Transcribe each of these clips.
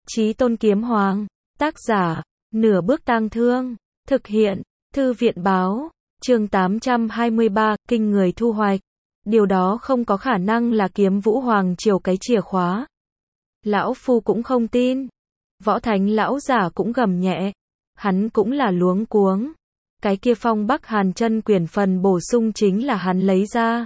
Chí Tôn Kiếm Hoàng, tác giả, Nửa Bước Tang Thương, thực hiện, Thư viện báo, chương 823, kinh người thu hoạch. Điều đó không có khả năng là Kiếm Vũ Hoàng Triều cái chìa khóa. Lão Phu cũng không tin. Võ Thánh lão giả cũng gầm nhẹ. Hắn cũng là luống cuống. Cái kia Phong Bắc Hàn Chân Quyển phần bổ sung chính là hắn lấy ra.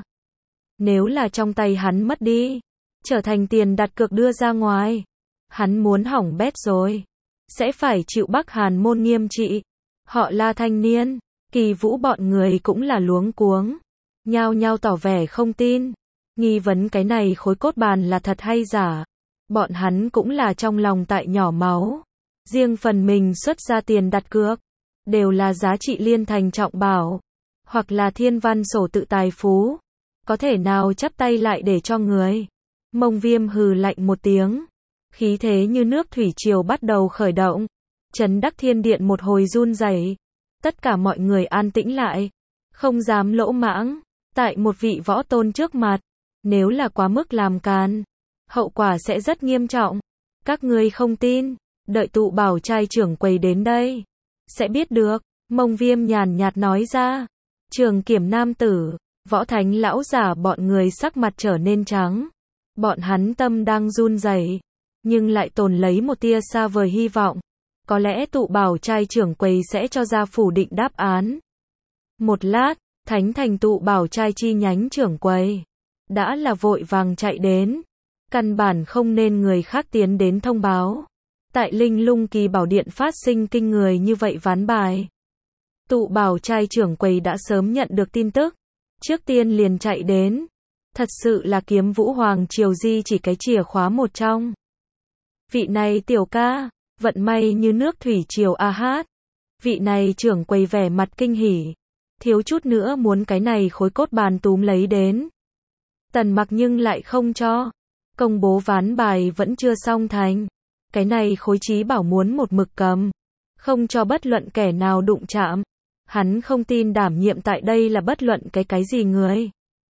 Nếu là trong tay hắn mất đi, trở thành tiền đặt cược đưa ra ngoài, hắn muốn hỏng bét rồi. Sẽ phải chịu Bắc Hàn môn nghiêm trị. Họ La thanh niên, Kỳ Vũ bọn người cũng là luống cuống. Nhao nhao tỏ vẻ không tin. Nghi vấn cái này khối cốt bàn là thật hay giả. Bọn hắn cũng là trong lòng tại nhỏ máu. Riêng phần mình xuất ra tiền đặt cược. Đều là giá trị liên thành trọng bảo. Hoặc là thiên văn sổ tự tài phú. Có thể nào chắp tay lại để cho người. Mông Viêm hừ lạnh một tiếng. Khí thế như nước thủy triều bắt đầu khởi động. Trấn Đắc Thiên Điện một hồi run rẩy. Tất cả mọi người an tĩnh lại. Không dám lỗ mãng. Tại một vị võ tôn trước mặt. Nếu là quá mức làm càn, hậu quả sẽ rất nghiêm trọng. Các ngươi không tin. Đợi tụ bảo trai trưởng quầy đến đây. Sẽ biết được. Mông Viêm nhàn nhạt nói ra. Trường Kiểm nam tử, Võ Thánh lão giả bọn người sắc mặt trở nên trắng. Bọn hắn tâm đang run rẩy, nhưng lại tồn lấy một tia xa vời hy vọng. Có lẽ tụ bảo trai trưởng quầy sẽ cho ra phủ định đáp án. Một lát, Thánh Thành tụ bảo trai chi nhánh trưởng quầy đã là vội vàng chạy đến. Căn bản không nên người khác tiến đến thông báo. Tại Linh Lung Kỳ Bảo Điện phát sinh kinh người như vậy ván bài. Tụ bảo trai trưởng quầy đã sớm nhận được tin tức. Trước tiên liền chạy đến. Thật sự là Kiếm Vũ Hoàng Triều di chỉ cái chìa khóa một trong. Vị này tiểu ca, vận may như nước thủy triều a hát. Vị này trưởng quầy vẻ mặt kinh hỉ. Thiếu chút nữa muốn cái này khối cốt bàn túm lấy đến. Tần Mặc nhưng lại không cho. Công bố ván bài vẫn chưa xong thành. Cái này khối chí bảo muốn một mực cầm. Không cho bất luận kẻ nào đụng chạm. Hắn không tin đảm nhiệm tại đây là bất luận cái gì người.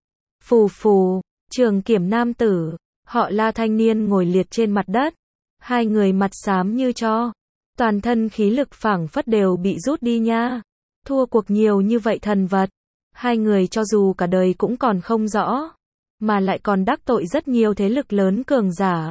Phù phù, Trường Kiểm nam tử, họ La thanh niên ngồi liệt trên mặt đất. Hai người mặt xám như tro. Toàn thân khí lực phảng phất đều bị rút đi nha. Thua cuộc nhiều như vậy thần vật. Hai người cho dù cả đời cũng còn không rõ. Mà lại còn đắc tội rất nhiều thế lực lớn cường giả.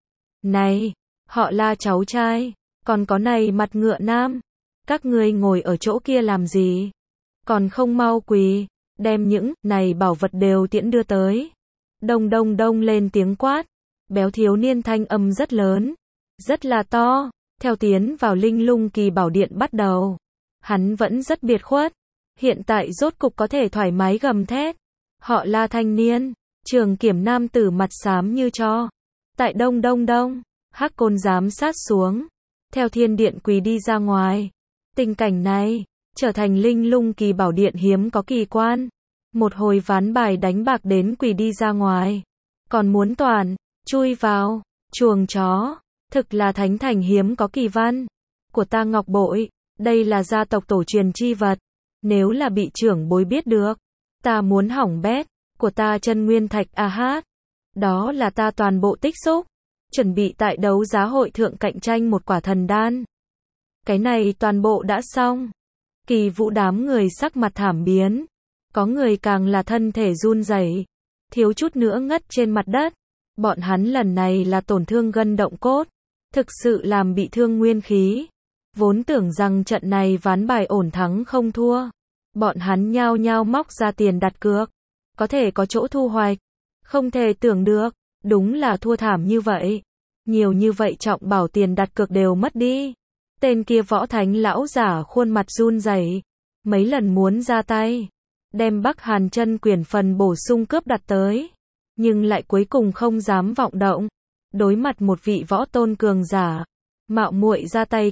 Này, họ La cháu trai, còn có này mặt ngựa nam. Các ngươi ngồi ở chỗ kia làm gì? Còn không mau quỳ, đem những này bảo vật đều tiễn đưa tới. Đông đông đông lên tiếng quát. Béo thiếu niên thanh âm rất lớn, rất là to. Theo tiến vào Linh Lung Kỳ Bảo Điện bắt đầu. Hắn vẫn rất biệt khuất. Hiện tại rốt cục có thể thoải mái gầm thét. Họ La thanh niên, Trường Kiểm nam tử mặt xám như tro. Tại đông đông đông, Hắc Côn giám sát xuống. Theo thiên điện quỳ đi ra ngoài. Tình cảnh này, trở thành Linh Lung Kỳ Bảo Điện hiếm có kỳ quan. Một hồi ván bài đánh bạc đến quỳ đi ra ngoài. Còn muốn toàn, chui vào, chuồng chó. Thực là thánh thành hiếm có kỳ văn. Của ta ngọc bội, đây là gia tộc tổ truyền chi vật. Nếu là bị trưởng bối biết được, ta muốn hỏng bét. Của ta chân nguyên thạch a hát. Đó là ta toàn bộ tích xúc. Chuẩn bị tại đấu giá hội thượng cạnh tranh một quả thần đan. Cái này toàn bộ đã xong. Kỳ Vũ đám người sắc mặt thảm biến. Có người càng là thân thể run rẩy, thiếu chút nữa ngất trên mặt đất. Bọn hắn lần này là tổn thương gân động cốt. Thực sự làm bị thương nguyên khí. Vốn tưởng rằng trận này ván bài ổn thắng không thua. Bọn hắn nhao nhao móc ra tiền đặt cược. Có thể có chỗ thu hoạch. Không thể tưởng được. Đúng là thua thảm như vậy. Nhiều như vậy trọng bảo tiền đặt cược đều mất đi. Tên kia Võ Thánh lão giả khuôn mặt run rẩy, mấy lần muốn ra tay, đem Bắc Hàn Chân Quyển phần bổ sung cướp đặt tới, nhưng lại cuối cùng không dám vọng động. Đối mặt một vị võ tôn cường giả, mạo muội ra tay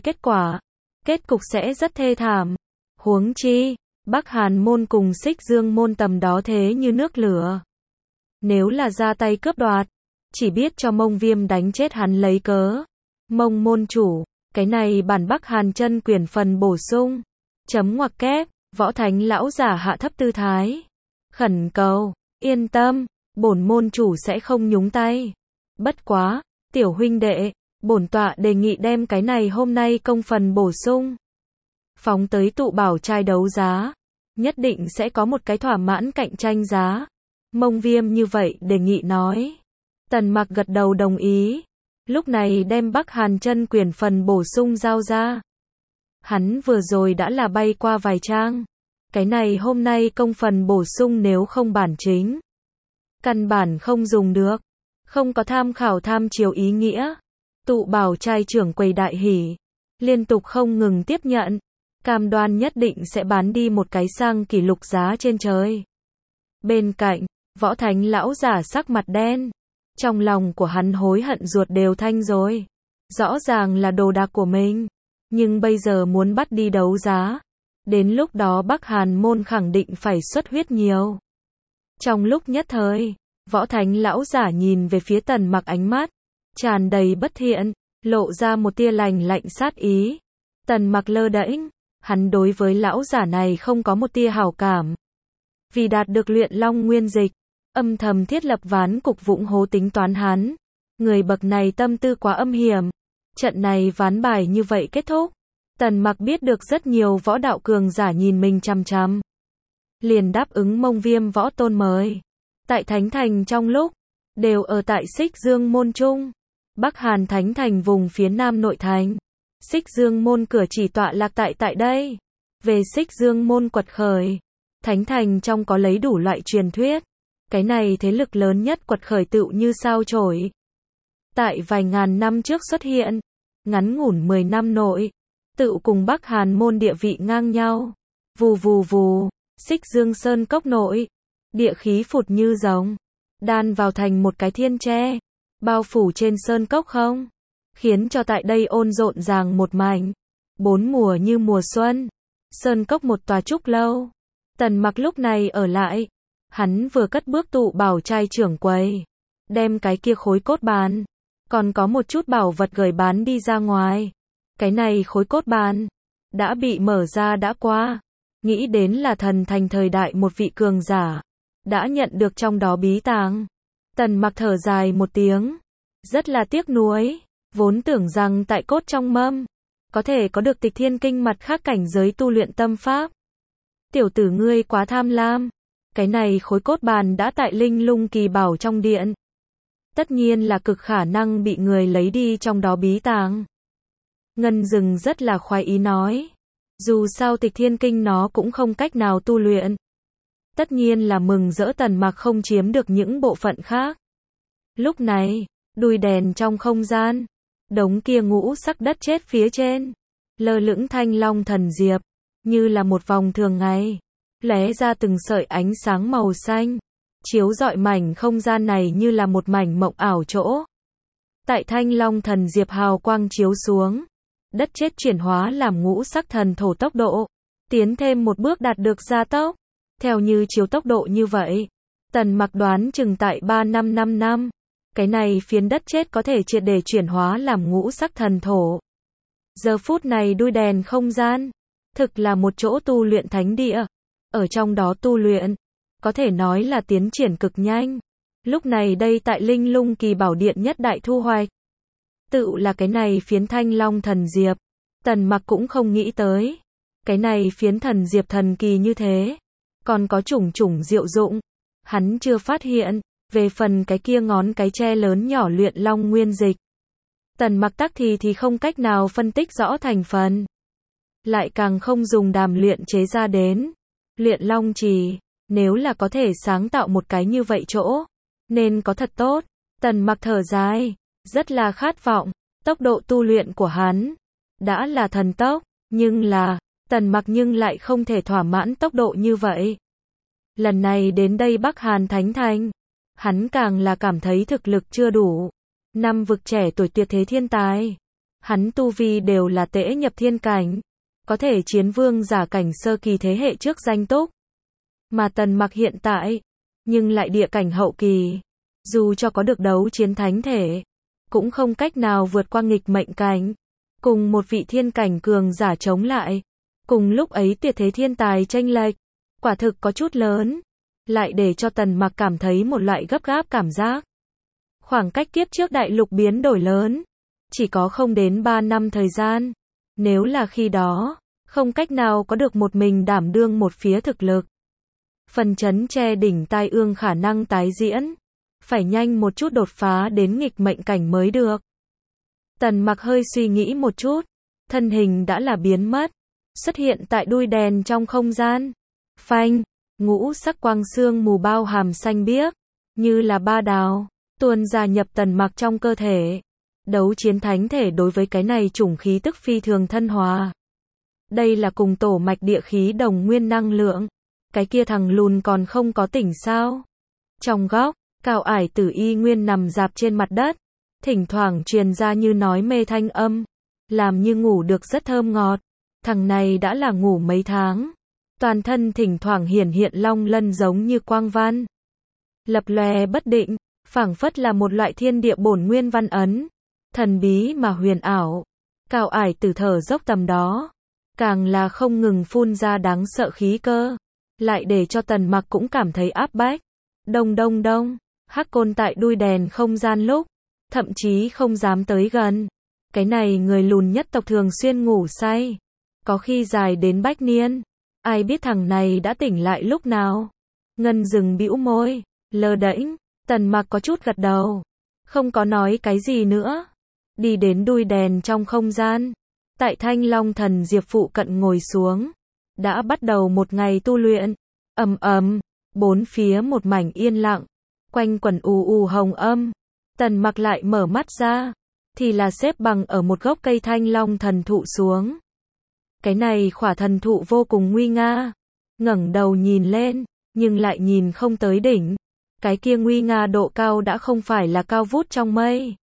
kết cục sẽ rất thê thảm. Huống chi, Bắc Hàn môn cùng Xích Dương môn tầm đó thế như nước lửa. Nếu là ra tay cướp đoạt, chỉ biết cho Mông Viêm đánh chết hắn lấy cớ. Mông môn chủ, cái này bản Bắc Hàn Chân Quyển phần bổ sung. Chấm ngoặc kép, Võ Thánh lão giả hạ thấp tư thái. Khẩn cầu, yên tâm, bổn môn chủ sẽ không nhúng tay. Bất quá, tiểu huynh đệ, bổn tọa đề nghị đem cái này hôm nay công phần bổ sung, phóng tới tụ bảo trai đấu giá, nhất định sẽ có một cái thỏa mãn cạnh tranh giá. Mông Viêm như vậy đề nghị nói. Tần Mặc gật đầu đồng ý, lúc này đem Bắc Hàn chân quyền phần bổ sung giao ra. Hắn vừa rồi đã là bay qua vài trang, cái này hôm nay công phần bổ sung nếu không bản chính, căn bản không dùng được, không có tham khảo tham chiếu ý nghĩa. Tụ bảo trai trưởng quầy đại hỉ, liên tục không ngừng tiếp nhận, cam đoan nhất định sẽ bán đi một cái sang kỷ lục giá trên trời. Bên cạnh, Võ Thánh lão giả sắc mặt đen, trong lòng của hắn hối hận ruột đều thanh rồi. Rõ ràng là đồ đạc của mình, nhưng bây giờ muốn bắt đi đấu giá, đến lúc đó Bắc Hàn môn khẳng định phải xuất huyết nhiều. Trong lúc nhất thời, Võ Thánh lão giả nhìn về phía Tần Mặc, ánh mắt tràn đầy bất thiện, lộ ra một tia lạnh lạnh sát ý. Tần Mặc lơ đễnh, hắn đối với lão giả này không có một tia hảo cảm. Vì đạt được luyện long nguyên dịch, âm thầm thiết lập ván cục vụng hố tính toán hắn. Người bậc này tâm tư quá âm hiểm. Trận này ván bài như vậy kết thúc, Tần Mặc biết được rất nhiều võ đạo cường giả nhìn mình chằm chằm, liền đáp ứng Mông Viêm võ tôn mời. Tại Thánh Thành trong lúc, đều ở tại Xích Dương môn trung, Bắc Hàn Thánh Thành vùng phía Nam nội thành. Xích Dương môn cửa chỉ tọa lạc tại đây. Về Xích Dương môn quật khởi, Thánh Thành trong có lấy đủ loại truyền thuyết. Cái này thế lực lớn nhất quật khởi tựu như sao chổi. Tại vài ngàn năm trước xuất hiện, ngắn ngủn 10 năm nội, tựu cùng Bắc Hàn môn địa vị ngang nhau. Vù vù vù, Xích Dương sơn cốc nội, địa khí phụt như rồng, đan vào thành một cái thiên tre, bao phủ trên sơn cốc không, khiến cho tại đây ôn rộn ràng một mảnh, bốn mùa như mùa xuân. Sơn cốc một tòa trúc lâu, Tần Mặc lúc này ở lại, hắn vừa cất bước tụ bảo trai trưởng quầy, đem cái kia khối cốt bàn, còn có một chút bảo vật gửi bán đi ra ngoài. Cái này khối cốt bàn đã bị mở ra đã qua, nghĩ đến là thần thành thời đại một vị cường giả đã nhận được trong đó bí tàng. Tần Mặc thở dài một tiếng, rất là tiếc nuối, vốn tưởng rằng tại cốt trong mâm có thể có được Tịch Thiên Kinh mặt khác cảnh giới tu luyện tâm pháp. Tiểu tử ngươi quá tham lam, cái này khối cốt bàn đã tại Linh Lung Kỳ Bảo trong điện, tất nhiên là cực khả năng bị người lấy đi trong đó bí tàng. Ngân Dừng rất là khoái ý nói, dù sao Tịch Thiên Kinh nó cũng không cách nào tu luyện, tất nhiên là mừng rỡ Tần Mặc không chiếm được những bộ phận khác. Lúc này, đuôi đèn trong không gian, đống kia ngũ sắc đất chết phía trên, lơ lửng Thanh Long thần diệp, như là một vòng thường ngày, lóe ra từng sợi ánh sáng màu xanh, chiếu rọi mảnh không gian này như là một mảnh mộng ảo chỗ. Tại Thanh Long thần diệp hào quang chiếu xuống, đất chết chuyển hóa làm ngũ sắc thần thổ, tốc độ tiến thêm một bước đạt được gia tốc. Theo như chiếu tốc độ như vậy, Tần Mặc đoán chừng tại 3-5 năm, cái này phiến đất chết có thể triệt để chuyển hóa làm ngũ sắc thần thổ. Giờ phút này đuôi đèn không gian, thực là một chỗ tu luyện thánh địa. Ở trong đó tu luyện, có thể nói là tiến triển cực nhanh. Lúc này đây tại Linh Lung Kỳ Bảo Điện nhất đại thu hoạch, tự là cái này phiến Thanh Long thần diệp. Tần Mặc cũng không nghĩ tới, cái này phiến thần diệp thần kỳ như thế, còn có chủng chủng diệu dụng, hắn chưa phát hiện. Về phần cái kia ngón cái tre lớn nhỏ luyện long nguyên dịch, Tần Mặc tắc thì không cách nào phân tích rõ thành phần, lại càng không dùng đàm luyện chế ra đến. Luyện long trì, nếu là có thể sáng tạo một cái như vậy chỗ, nên có thật tốt. Tần Mặc thở dài, rất là khát vọng. Tốc độ tu luyện của hắn đã là thần tốc, nhưng là Tần Mặc nhưng lại không thể thỏa mãn tốc độ như vậy. Lần này đến đây Bắc Hàn Thánh Thành, hắn càng là cảm thấy thực lực chưa đủ. Năm vực trẻ tuổi tuyệt thế thiên tài, hắn tu vi đều là tễ nhập thiên cảnh, có thể chiến vương giả cảnh sơ kỳ thế hệ trước danh túc. Mà Tần Mặc hiện tại, nhưng lại địa cảnh hậu kỳ, dù cho có được đấu chiến thánh thể, cũng không cách nào vượt qua nghịch mệnh cảnh, cùng một vị thiên cảnh cường giả chống lại. Cùng lúc ấy tuyệt thế thiên tài chênh lệch, quả thực có chút lớn, lại để cho Tần Mặc cảm thấy một loại gấp gáp cảm giác. Khoảng cách kiếp trước đại lục biến đổi lớn, chỉ có không đến 3 năm thời gian. Nếu là khi đó, không cách nào có được một mình đảm đương một phía thực lực. Phần chấn che đỉnh tai ương khả năng tái diễn. Phải nhanh một chút đột phá đến nghịch mệnh cảnh mới được. Tần Mặc hơi suy nghĩ một chút. Thân hình đã là biến mất. Xuất hiện tại đuôi đèn trong không gian. Phanh, ngũ sắc quang xương mù bao hàm xanh biếc. Như là ba đào. Tuôn ra nhập Tần Mặc trong cơ thể. Đấu chiến thánh thể đối với cái này chủng khí tức phi thường thân hòa. Đây là cùng tổ mạch địa khí đồng nguyên năng lượng. Cái kia thằng lùn còn không có tỉnh sao? Trong góc, Cao Ải Tử y nguyên nằm rạp trên mặt đất, thỉnh thoảng truyền ra như nói mê thanh âm, làm như ngủ được rất thơm ngọt. Thằng này đã là ngủ mấy tháng, toàn thân thỉnh thoảng hiển hiện long lân giống như quang văn, lập lòe bất định, phảng phất là một loại thiên địa bổn nguyên văn ấn, thần bí mà huyền ảo. Cao Ải Tử thở dốc tầm đó, càng là không ngừng phun ra đáng sợ khí cơ, lại để cho Tần Mặc cũng cảm thấy áp bách. Đông đông đông, Hắc Côn tại đuôi đèn không gian lúc, thậm chí không dám tới gần. Cái này người lùn nhất tộc thường xuyên ngủ say, có khi dài đến bách niên. Ai biết thằng này đã tỉnh lại lúc nào? Ngân Dừng bĩu môi, lơ đễnh. Tần Mặc có chút gật đầu, không có nói cái gì nữa. Đi đến đuôi đèn trong không gian, tại Thanh Long Thần Diệp phụ cận ngồi xuống, đã bắt đầu một ngày tu luyện. Ầm ầm, bốn phía một mảnh yên lặng, quanh quẩn ù ù hồng âm. Tần Mặc lại mở mắt ra, thì là xếp bằng ở một gốc cây Thanh Long thần thụ xuống. Cái này khỏa thần thụ vô cùng nguy nga, ngẩng đầu nhìn lên, nhưng lại nhìn không tới đỉnh. Cái kia nguy nga độ cao đã không phải là cao vút trong mây,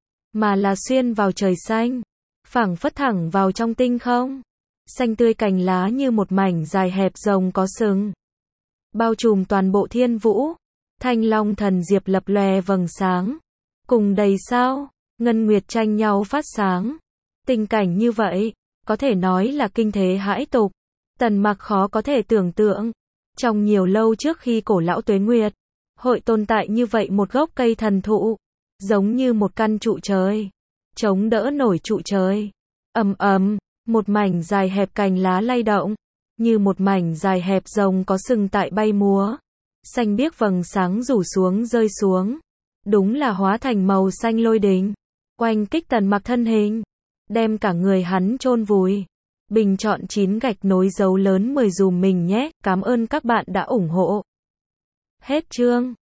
mà là xuyên vào trời xanh, phảng phất thẳng vào trong tinh không. Xanh tươi cành lá như một mảnh dài hẹp rồng có sừng, bao trùm toàn bộ thiên vũ. Thanh Long Thần Diệp lập lòe vầng sáng, cùng đầy sao, ngân nguyệt tranh nhau phát sáng. Tình cảnh như vậy, có thể nói là kinh thế hãi tục. Tần Mặc khó có thể tưởng tượng, trong nhiều lâu trước khi cổ lão Tuế Nguyệt, hội tồn tại như vậy một gốc cây thần thụ, giống như một căn trụ trời, chống đỡ nổi trụ trời. Ầm ầm, một mảnh dài hẹp cành lá lay động, như một mảnh dài hẹp rồng có sừng tại bay múa. Xanh biếc vầng sáng rủ xuống rơi xuống, đúng là hóa thành màu xanh lôi đình, oanh kích Tần Mặc thân hình, đem cả người hắn chôn vùi. Bình chọn 9 gạch nối dấu lớn 10 dùm mình nhé, cảm ơn các bạn đã ủng hộ. Hết chương.